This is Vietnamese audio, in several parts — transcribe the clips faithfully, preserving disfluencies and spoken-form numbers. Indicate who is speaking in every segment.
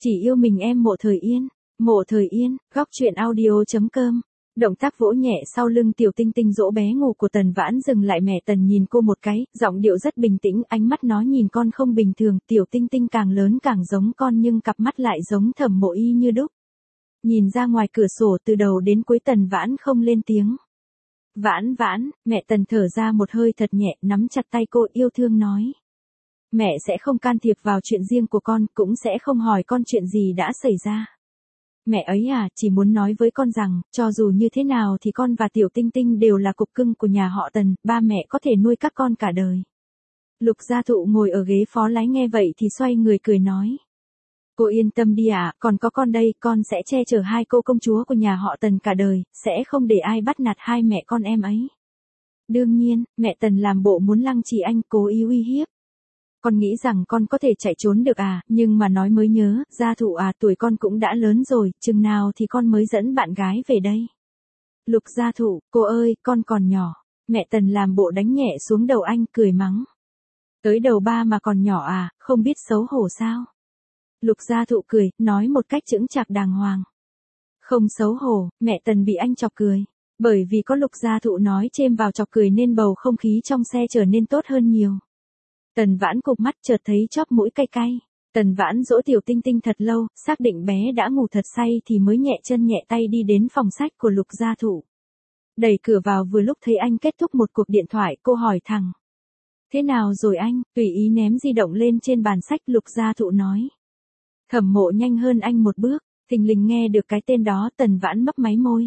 Speaker 1: Chỉ yêu mình em Mộ Thời Yên. Mộ Thời Yên, góc truyện audio.com. Động tác vỗ nhẹ sau lưng Tiểu Tinh Tinh dỗ bé ngủ của Tần Vãn dừng lại, mẹ Tần nhìn cô một cái, giọng điệu rất bình tĩnh, ánh mắt nó nhìn con không bình thường, Tiểu Tinh Tinh càng lớn càng giống con nhưng cặp mắt lại giống Thẩm Mộ y như đúc. Nhìn ra ngoài cửa sổ từ đầu đến cuối Tần Vãn không lên tiếng. Vãn Vãn, mẹ Tần thở ra một hơi thật nhẹ, nắm chặt tay cô yêu thương nói. Mẹ sẽ không can thiệp vào chuyện riêng của con, cũng sẽ không hỏi con chuyện gì đã xảy ra. Mẹ ấy à, chỉ muốn nói với con rằng, cho dù như thế nào thì con và Tiểu Tinh Tinh đều là cục cưng của nhà họ Tần, ba mẹ có thể nuôi các con cả đời. Lục Gia Thụ ngồi ở ghế phó lái nghe vậy thì xoay người cười nói. Cô yên tâm đi ạ, à, còn có con đây, con sẽ che chở hai cô công chúa của nhà họ Tần cả đời, sẽ không để ai bắt nạt hai mẹ con em ấy. Đương nhiên, mẹ Tần làm bộ muốn lăng trì anh, cố ý uy hiếp. Con nghĩ rằng con có thể chạy trốn được à, nhưng mà nói mới nhớ, Gia Thụ à, tuổi con cũng đã lớn rồi, chừng nào thì con mới dẫn bạn gái về đây. Lục Gia Thụ, cô ơi, con còn nhỏ. Mẹ Tần làm bộ đánh nhẹ xuống đầu anh, cười mắng. Tới đầu ba mà còn nhỏ à, không biết xấu hổ sao? Lục Gia Thụ cười, nói một cách chững chạc đàng hoàng. Không xấu hổ, mẹ Tần bị anh chọc cười. Bởi vì có Lục Gia Thụ nói chêm vào chọc cười nên bầu không khí trong xe trở nên tốt hơn nhiều. Tần Vãn cụp mắt chợt thấy chóp mũi cay cay. Tần Vãn dỗ Tiểu Tinh Tinh thật lâu, xác định bé đã ngủ thật say thì mới nhẹ chân nhẹ tay đi đến phòng sách của Lục Gia Thụ. Đẩy cửa vào vừa lúc thấy anh kết thúc một cuộc điện thoại, cô hỏi thẳng. Thế nào rồi anh? Tùy ý ném di động lên trên bàn sách, Lục Gia Thụ nói. Thẩm Mộ nhanh hơn anh một bước, thình lình nghe được cái tên đó, Tần Vãn mấp máy môi.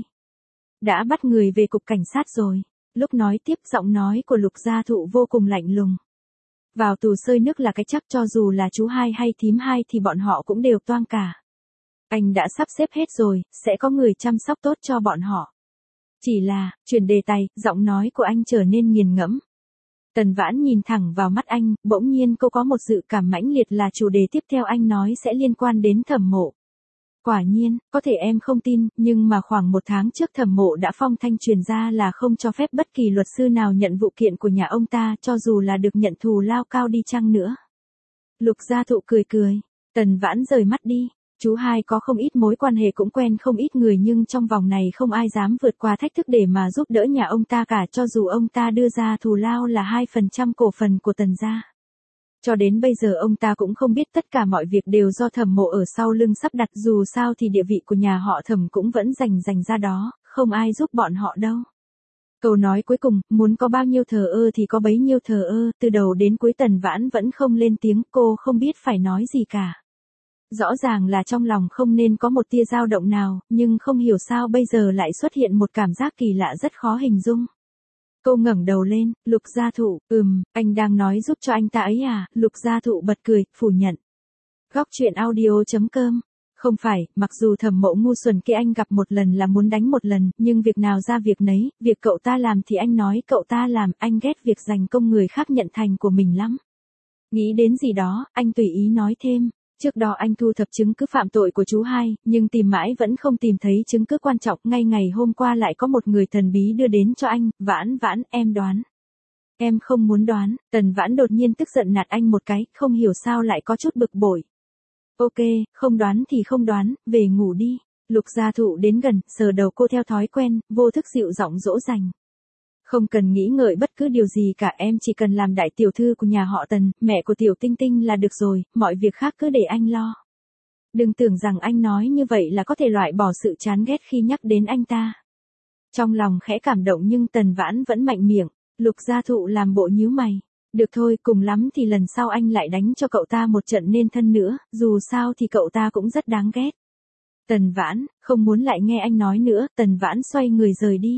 Speaker 1: Đã bắt người về cục cảnh sát rồi. Lúc nói tiếp giọng nói của Lục Gia Thụ vô cùng lạnh lùng. Vào tù sơi nước là cái chắc, cho dù là chú hai hay thím hai thì bọn họ cũng đều toang cả. Anh đã sắp xếp hết rồi, sẽ có người chăm sóc tốt cho bọn họ. Chỉ là, chuyển đề tài, giọng nói của anh trở nên nghiền ngẫm. Tần Vãn nhìn thẳng vào mắt anh, bỗng nhiên cô có một dự cảm mãnh liệt là chủ đề tiếp theo anh nói sẽ liên quan đến Thẩm Mộ. Quả nhiên, có thể em không tin, nhưng mà khoảng một tháng trước Thẩm Mộ đã phong thanh truyền ra là không cho phép bất kỳ luật sư nào nhận vụ kiện của nhà ông ta, cho dù là được nhận thù lao cao đi chăng nữa. Lục Gia Thụ cười cười. Tần Vãn rời mắt đi. Chú hai có không ít mối quan hệ, cũng quen không ít người, nhưng trong vòng này không ai dám vượt qua thách thức để mà giúp đỡ nhà ông ta cả, cho dù ông ta đưa ra thù lao là hai phần trăm cổ phần của Tần gia. Cho đến bây giờ ông ta cũng không biết tất cả mọi việc đều do Thẩm Mộ ở sau lưng sắp đặt, dù sao thì địa vị của nhà họ Thẩm cũng vẫn dành dành ra đó, không ai giúp bọn họ đâu. Câu nói cuối cùng, muốn có bao nhiêu thờ ơ thì có bấy nhiêu thờ ơ, từ đầu đến cuối Tần Vãn vẫn không lên tiếng, cô không biết phải nói gì cả. Rõ ràng là trong lòng không nên có một tia dao động nào, nhưng không hiểu sao bây giờ lại xuất hiện một cảm giác kỳ lạ rất khó hình dung. Cô ngẩng đầu lên, Lục Gia Thụ, ừm, anh đang nói giúp cho anh ta ấy à? Lục Gia Thụ bật cười, phủ nhận. Góc truyện audio.com. Không phải, mặc dù Thẩm Mộ ngu xuẩn kia anh gặp một lần là muốn đánh một lần, nhưng việc nào ra việc nấy, việc cậu ta làm thì anh nói cậu ta làm, anh ghét việc giành công người khác nhận thành của mình lắm. Nghĩ đến gì đó, anh tùy ý nói thêm. Trước đó anh thu thập chứng cứ phạm tội của chú hai, nhưng tìm mãi vẫn không tìm thấy chứng cứ quan trọng, ngay ngày hôm qua lại có một người thần bí đưa đến cho anh. Vãn Vãn, em đoán. Em không muốn đoán. Tần Vãn đột nhiên tức giận nạt anh một cái, không hiểu sao lại có chút bực bội. Ok, không đoán thì không đoán, về ngủ đi. Lục Gia Thụ đến gần, sờ đầu cô theo thói quen, vô thức dịu giọng dỗ dành. Không cần nghĩ ngợi bất cứ điều gì cả, em chỉ cần làm đại tiểu thư của nhà họ Tần, mẹ của Tiểu Tinh Tinh là được rồi, mọi việc khác cứ để anh lo. Đừng tưởng rằng anh nói như vậy là có thể loại bỏ sự chán ghét khi nhắc đến anh ta. Trong lòng khẽ cảm động nhưng Tần Vãn vẫn mạnh miệng. Lục Gia Thụ làm bộ nhíu mày. Được thôi, cùng lắm thì lần sau anh lại đánh cho cậu ta một trận nên thân nữa, dù sao thì cậu ta cũng rất đáng ghét. Tần Vãn, không muốn lại nghe anh nói nữa, Tần Vãn xoay người rời đi.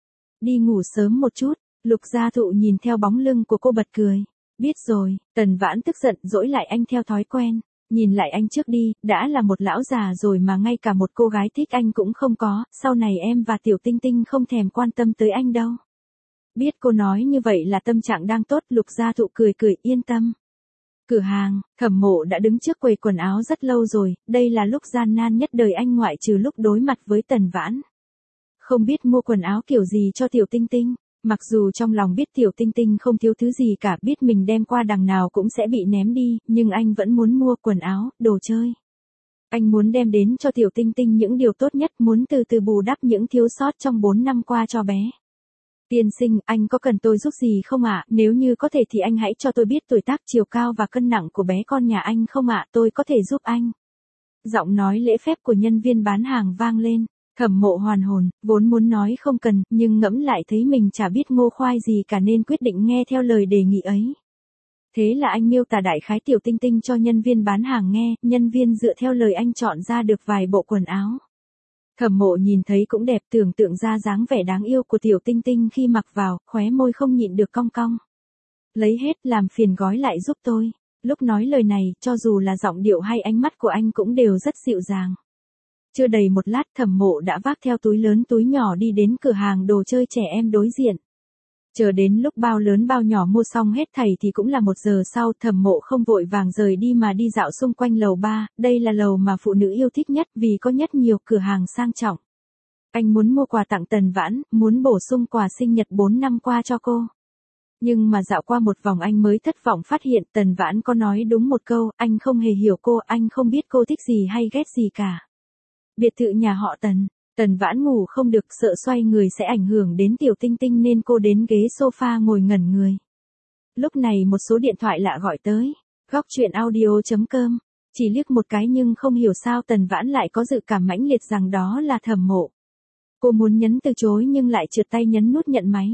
Speaker 1: Đi ngủ sớm một chút. Lục Gia Thụ nhìn theo bóng lưng của cô bật cười. Biết rồi. Tần Vãn tức giận dỗi lại anh theo thói quen. Nhìn lại anh trước đi, đã là một lão già rồi mà ngay cả một cô gái thích anh cũng không có, sau này em và Tiểu Tinh Tinh không thèm quan tâm tới anh đâu. Biết cô nói như vậy là tâm trạng đang tốt, Lục Gia Thụ cười cười, yên tâm. Cửa hàng, Thẩm Mộ đã đứng trước quầy quần áo rất lâu rồi, đây là lúc gian nan nhất đời anh ngoại trừ lúc đối mặt với Tần Vãn. Không biết mua quần áo kiểu gì cho Tiểu Tinh Tinh, mặc dù trong lòng biết Tiểu Tinh Tinh không thiếu thứ gì cả, biết mình đem qua đằng nào cũng sẽ bị ném đi, nhưng anh vẫn muốn mua quần áo, đồ chơi. Anh muốn đem đến cho Tiểu Tinh Tinh những điều tốt nhất, muốn từ từ bù đắp những thiếu sót trong bốn năm qua cho bé. Tiên sinh, anh có cần tôi giúp gì không ạ? Nếu như có thể thì anh hãy cho tôi biết tuổi tác, chiều cao và cân nặng của bé con nhà anh không ạ? Tôi có thể giúp anh. Giọng nói lễ phép của nhân viên bán hàng vang lên. Thẩm Mộ hoàn hồn, vốn muốn nói không cần, nhưng ngẫm lại thấy mình chả biết ngô khoai gì cả nên quyết định nghe theo lời đề nghị ấy. Thế là anh miêu tả đại khái Tiểu Tinh Tinh cho nhân viên bán hàng nghe, nhân viên dựa theo lời anh chọn ra được vài bộ quần áo. Thẩm Mộ nhìn thấy cũng đẹp, tưởng tượng ra dáng vẻ đáng yêu của Tiểu Tinh Tinh khi mặc vào, khóe môi không nhịn được cong cong. Lấy hết, làm phiền gói lại giúp tôi. Lúc nói lời này, cho dù là giọng điệu hay ánh mắt của anh cũng đều rất dịu dàng. Chưa đầy một lát Thẩm Mộ đã vác theo túi lớn túi nhỏ đi đến cửa hàng đồ chơi trẻ em đối diện. Chờ đến lúc bao lớn bao nhỏ mua xong hết thảy thì cũng là một giờ sau. Thẩm Mộ không vội vàng rời đi mà đi dạo xung quanh lầu ba, đây là lầu mà phụ nữ yêu thích nhất vì có nhất nhiều cửa hàng sang trọng. Anh muốn mua quà tặng Tần Vãn, muốn bổ sung quà sinh nhật bốn năm qua cho cô. Nhưng mà dạo qua một vòng anh mới thất vọng phát hiện Tần Vãn có nói đúng một câu, anh không hề hiểu cô, anh không biết cô thích gì hay ghét gì cả. Biệt thự nhà họ Tần. Tần Vãn ngủ không được, sợ xoay người sẽ ảnh hưởng đến Tiểu Tinh Tinh nên cô đến ghế sofa ngồi ngẩn người. Lúc này một số điện thoại lạ gọi tới. Góc truyện audio chấm com. Chỉ liếc một cái nhưng không hiểu sao Tần Vãn lại có dự cảm mãnh liệt rằng đó là Thẩm Mộ. Cô muốn nhấn từ chối nhưng lại trượt tay nhấn nút nhận máy.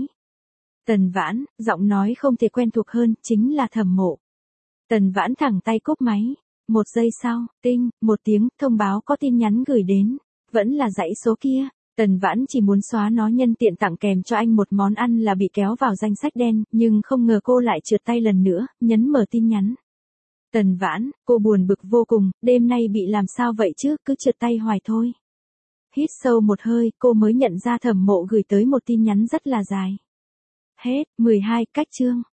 Speaker 1: Tần Vãn, giọng nói không thể quen thuộc hơn, chính là Thẩm Mộ. Tần Vãn thẳng tay cúp máy. Một giây sau, tinh, một tiếng, thông báo có tin nhắn gửi đến. Vẫn là dãy số kia. Tần Vãn chỉ muốn xóa nó nhân tiện tặng kèm cho anh một món ăn là bị kéo vào danh sách đen, nhưng không ngờ cô lại trượt tay lần nữa, nhấn mở tin nhắn. Tần Vãn, cô buồn bực vô cùng, đêm nay bị làm sao vậy chứ, cứ trượt tay hoài thôi. Hít sâu một hơi, cô mới nhận ra Thẩm Mộ gửi tới một tin nhắn rất là dài. Hết, mười hai, cách chương.